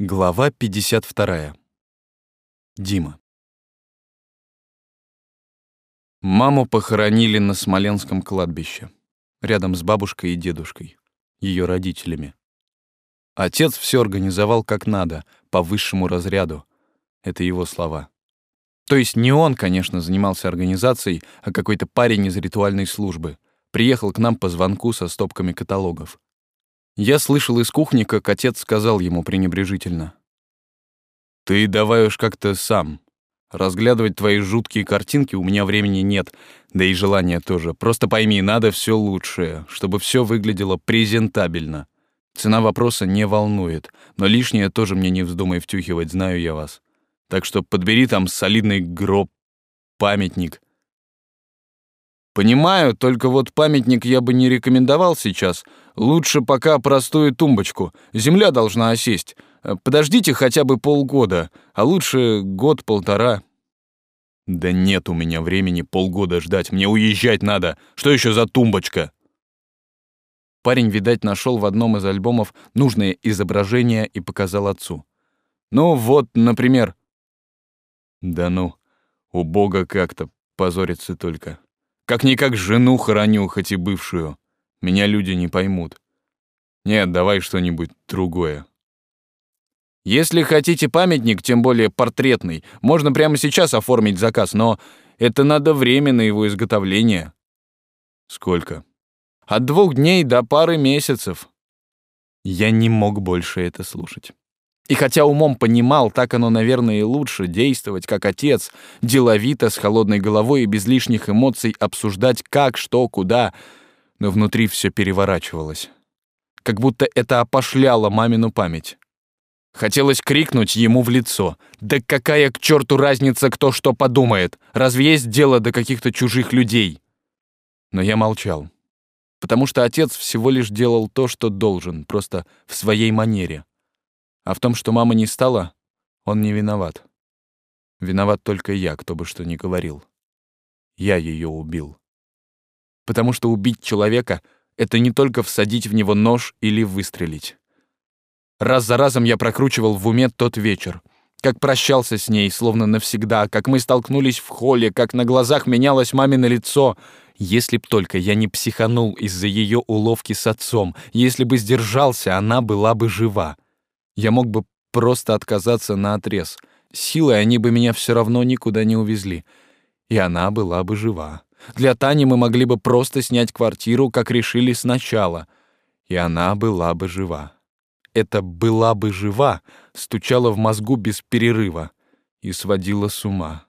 Глава 52. Дима. Маму похоронили на Смоленском кладбище, рядом с бабушкой и дедушкой, ее родителями. Отец все организовал как надо, по высшему разряду. Это его слова. То есть не он, конечно, занимался организацией, а какой-то парень из ритуальной службы. Приехал к нам по звонку со стопками каталогов. Я слышал из кухни, как отец сказал ему пренебрежительно: «Ты давай уж как-то сам. Разглядывать твои жуткие картинки у меня времени нет, да и желания тоже. Просто пойми, надо все лучшее, чтобы все выглядело презентабельно. Цена вопроса не волнует, но лишнее тоже мне не вздумай втюхивать, знаю я вас. Так что подбери там солидный гроб, памятник». «Понимаю, только вот памятник я бы не рекомендовал сейчас. Лучше пока простую тумбочку. Земля должна осесть. Подождите хотя бы полгода, а лучше год-полтора». «Да нет у меня времени полгода ждать, мне уезжать надо. Что еще за тумбочка?» Парень, видать, нашел в одном из альбомов нужное изображение и показал отцу. «Ну вот, например». «Да ну, убого как-то, позориться только. Как-никак жену хороню, хоть и бывшую. Меня люди не поймут. Нет, давай что-нибудь другое». «Если хотите памятник, тем более портретный, можно прямо сейчас оформить заказ, но это надо время на его изготовление». «Сколько?» «От 2 дней до пары месяцев». Я не мог больше это слушать. И хотя умом понимал, так оно, наверное, и лучше, действовать как отец, деловито, с холодной головой и без лишних эмоций обсуждать как, что, куда, но внутри все переворачивалось. Как будто это опошляло мамину память. Хотелось крикнуть ему в лицо: «Да какая к черту разница, кто что подумает? Разве есть дело до каких-то чужих людей?» Но я молчал, потому что отец всего лишь делал то, что должен, просто в своей манере. А в том, что мамы не стало, он не виноват. Виноват только я, кто бы что ни говорил. Я ее убил. Потому что убить человека — это не только всадить в него нож или выстрелить. Раз за разом я прокручивал в уме тот вечер. Как прощался с ней, словно навсегда, как мы столкнулись в холле, как на глазах менялось мамино лицо. Если б только я не психанул из-за ее уловки с отцом, если бы сдержался, она была бы жива. Я мог бы просто отказаться наотрез. Силой они бы меня все равно никуда не увезли. И она была бы жива. Для Тани мы могли бы просто снять квартиру, как решили сначала. И она была бы жива. Это «была бы жива» стучало в мозгу без перерыва и сводило с ума.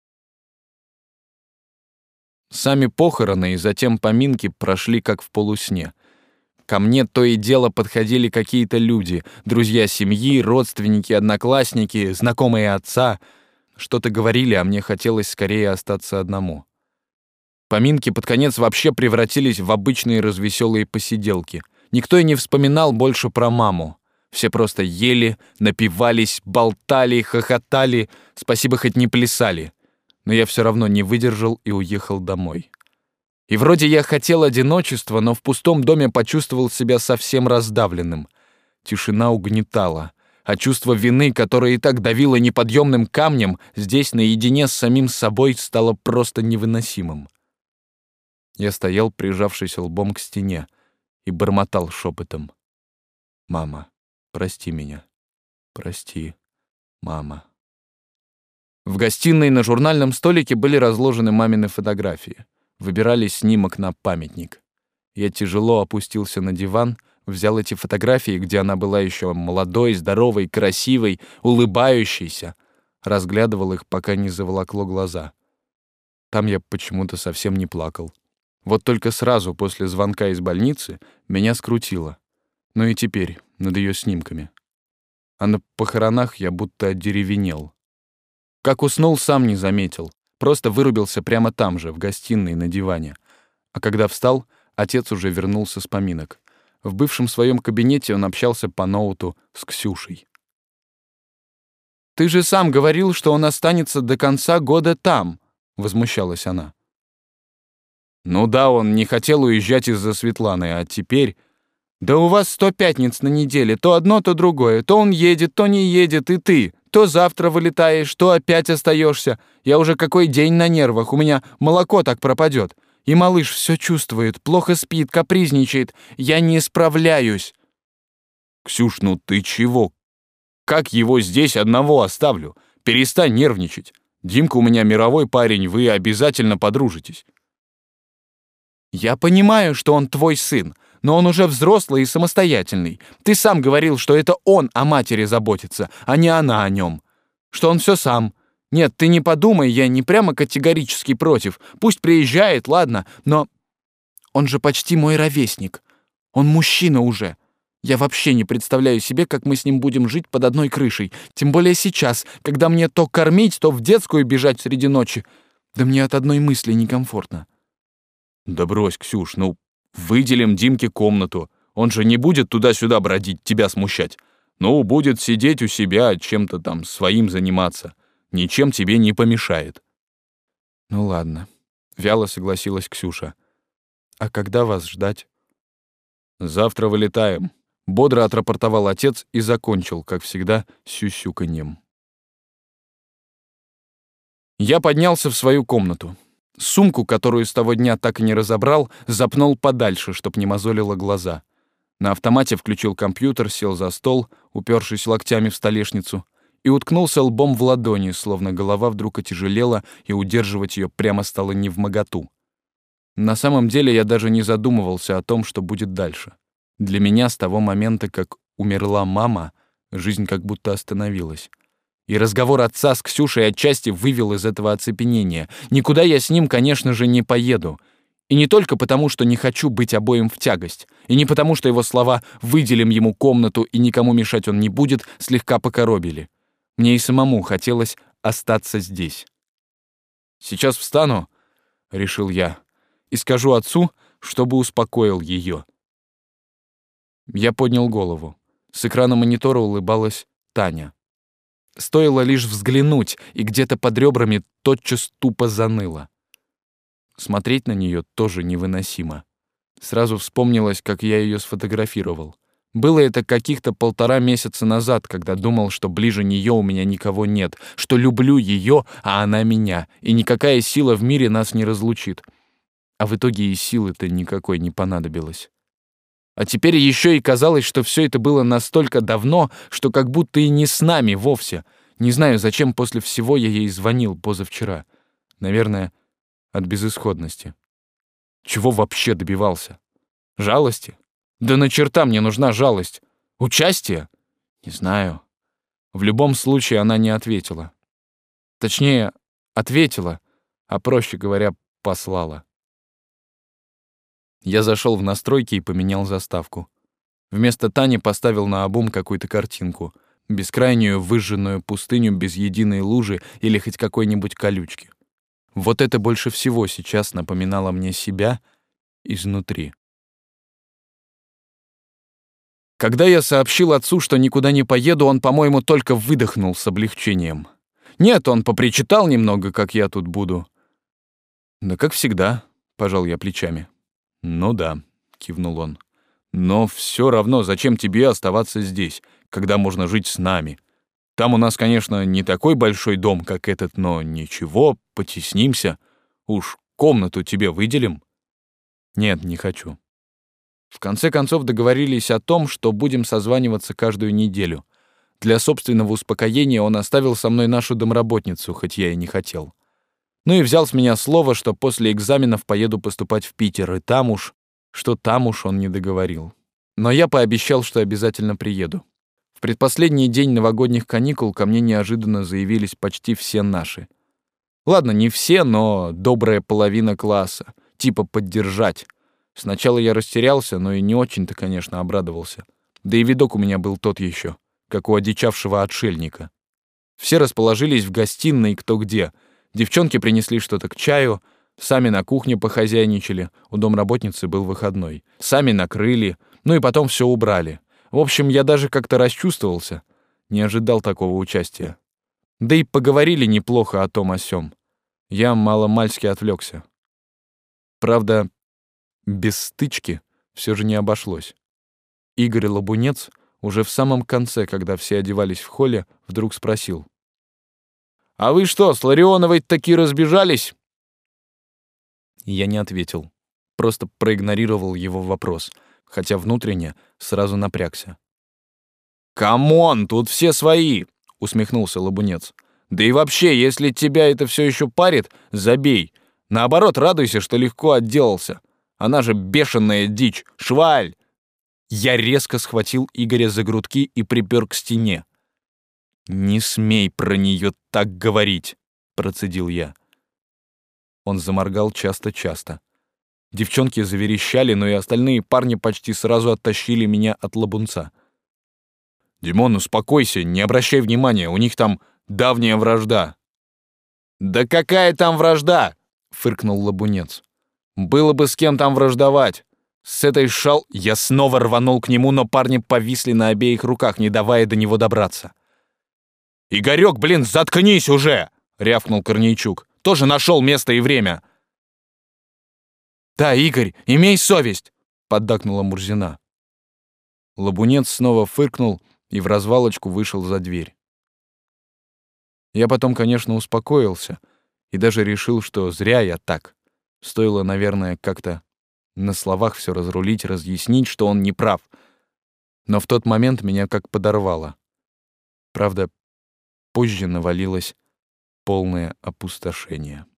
Сами похороны и затем поминки прошли как в полусне. Ко мне то и дело подходили какие-то люди, друзья семьи, родственники, одноклассники, знакомые отца. Что-то говорили, а мне хотелось скорее остаться одному. Поминки под конец вообще превратились в обычные развеселые посиделки. Никто и не вспоминал больше про маму. Все просто ели, напивались, болтали, хохотали, спасибо, хоть не плясали. Но я все равно не выдержал и уехал домой. И вроде я хотел одиночества, но в пустом доме почувствовал себя совсем раздавленным. Тишина угнетала, а чувство вины, которое и так давило неподъемным камнем, здесь наедине с самим собой стало просто невыносимым. Я стоял, прижавшись лбом к стене, и бормотал шепотом: «Мама, прости меня. Прости, мама». В гостиной на журнальном столике были разложены мамины фотографии. Выбирали снимок на памятник. Я тяжело опустился на диван, взял эти фотографии, где она была еще молодой, здоровой, красивой, улыбающейся, разглядывал их, пока не заволокло глаза. Там я почему-то совсем не плакал. Вот только сразу после звонка из больницы меня скрутило. Ну и теперь над ее снимками. А на похоронах я будто одеревенел. Как уснул, сам не заметил. Просто вырубился прямо там же, в гостиной, на диване. А когда встал, отец уже вернулся с поминок. В бывшем своем кабинете он общался по ноуту с Ксюшей. «Ты же сам говорил, что он останется до конца года там», — возмущалась она. «Ну да, он не хотел уезжать из-за Светланы, а теперь...» Да у вас 100 пятниц на неделе, то одно, то другое. То он едет, то не едет, и ты. То завтра вылетаешь, то опять остаешься. Я уже какой день на нервах, у меня молоко так пропадет. И малыш все чувствует, плохо спит, капризничает. Я не справляюсь. Ксюш, ну ты чего? Как его здесь одного оставлю? Перестань нервничать. Димка у меня мировой парень, вы обязательно подружитесь. Я понимаю, что он твой сын, но он уже взрослый и самостоятельный. Ты сам говорил, что это он о матери заботится, а не она о нем. Что он все сам. Нет, ты не подумай, я не прямо категорически против. Пусть приезжает, ладно, но он же почти мой ровесник. Он мужчина уже. Я вообще не представляю себе, как мы с ним будем жить под одной крышей. Тем более сейчас, когда мне то кормить, то в детскую бежать среди ночи. Да мне от одной мысли некомфортно. Да брось, Ксюш, ну, выделим Димке комнату. Он же не будет туда-сюда бродить, тебя смущать. Ну, будет сидеть у себя, чем-то там своим заниматься. Ничем тебе не помешает. Ну ладно, вяло согласилась Ксюша. А когда вас ждать? Завтра вылетаем. Бодро отрапортовал отец и закончил, как всегда, сюсюканьем. Я поднялся в свою комнату. Сумку, которую с того дня так и не разобрал, запнул подальше, чтоб не мозолило глаза. На автомате включил компьютер, сел за стол, упершись локтями в столешницу, и уткнулся лбом в ладони, словно голова вдруг отяжелела, и удерживать ее прямо стало невмоготу. На самом деле я даже не задумывался о том, что будет дальше. Для меня с того момента, как умерла мама, жизнь как будто остановилась. И разговор отца с Ксюшей отчасти вывел из этого оцепенения. Никуда я с ним, конечно же, не поеду. И не только потому, что не хочу быть обоим в тягость, и не потому, что его слова «выделим ему комнату и никому мешать он не будет» слегка покоробили. Мне и самому хотелось остаться здесь. «Сейчас встану», — решил я, — «и скажу отцу, чтобы успокоил ее». Я поднял голову. С экрана монитора улыбалась Таня. Стоило лишь взглянуть, и где-то под ребрами тотчас тупо заныло. Смотреть на нее тоже невыносимо. Сразу вспомнилось, как я ее сфотографировал. Было это каких-то 1,5 месяца назад, когда думал, что ближе нее у меня никого нет, что люблю ее, а она меня, и никакая сила в мире нас не разлучит. А в итоге и силы-то никакой не понадобилось. А теперь еще и казалось, что все это было настолько давно, что как будто и не с нами вовсе. Не знаю, зачем после всего я ей звонил позавчера. Наверное, от безысходности. Чего вообще добивался? Жалости? Да на черта мне нужна жалость. Участие? Не знаю. В любом случае она не ответила. Точнее, ответила, а проще говоря, послала. Я зашел в настройки и поменял заставку. Вместо Тани поставил наобум какую-то картинку. Бескрайнюю выжженную пустыню без единой лужи или хоть какой-нибудь колючки. Вот это больше всего сейчас напоминало мне себя изнутри. Когда я сообщил отцу, что никуда не поеду, он, по-моему, только выдохнул с облегчением. Нет, он попричитал немного, как я тут буду. Да как всегда, пожал я плечами. Ну да, кивнул он. Но все равно, зачем тебе оставаться здесь, когда можно жить с нами? Там у нас, конечно, не такой большой дом, как этот, но ничего, потеснимся. Уж комнату тебе выделим. Нет, не хочу. В конце концов договорились о том, что будем созваниваться каждую неделю. Для собственного успокоения он оставил со мной нашу домработницу, хоть я и не хотел. Ну и взял с меня слово, что после экзаменов поеду поступать в Питер, и там уж он не договорил. Но я пообещал, что обязательно приеду. В предпоследний день новогодних каникул ко мне неожиданно заявились почти все наши. Ладно, не все, но добрая половина класса. Типа поддержать. Сначала я растерялся, но и не очень-то, конечно, обрадовался. Да и видок у меня был тот еще, как у одичавшего отшельника. Все расположились в гостиной кто где. Девчонки принесли что-то к чаю, сами на кухне похозяйничали, у домработницы был выходной. Сами накрыли, ну и потом все убрали. В общем, я даже как-то расчувствовался. Не ожидал такого участия. Да и поговорили неплохо о том о сём. Я мало-мальски отвлекся. Правда, без стычки все же не обошлось. Игорь Лабунец уже в самом конце, когда все одевались в холле, вдруг спросил: «А вы что, с Ларионовой таки разбежались?» Я не ответил, просто проигнорировал его вопрос, хотя внутренне сразу напрягся. «Камон, тут все свои!» — усмехнулся Лабунец. «Да и вообще, если тебя это все еще парит, забей. Наоборот, радуйся, что легко отделался. Она же бешеная дичь, шваль!» Я резко схватил Игоря за грудки и припер к стене. «Не смей про нее так говорить!» — процедил я. Он заморгал часто-часто. Девчонки заверещали, но и остальные парни почти сразу оттащили меня от Лабунца. «Димон, успокойся, не обращай внимания, у них там давняя вражда». «Да какая там вражда?» — фыркнул Лабунец. «Было бы с кем там враждовать. С этой шал...» Я снова рванул к нему, но парни повисли на обеих руках, не давая до него добраться. «Игорёк, блин, заткнись уже!» — рявкнул Корнейчук. «Тоже нашел место и время». «Да, Игорь, имей совесть!» — поддакнула Мурзина. Лабунец снова фыркнул и в развалочку вышел за дверь. Я потом, конечно, успокоился и даже решил, что зря я так. Стоило, наверное, как-то на словах все разрулить, разъяснить, что он не прав. Но в тот момент меня как подорвало. Правда, позже навалилось полное опустошение.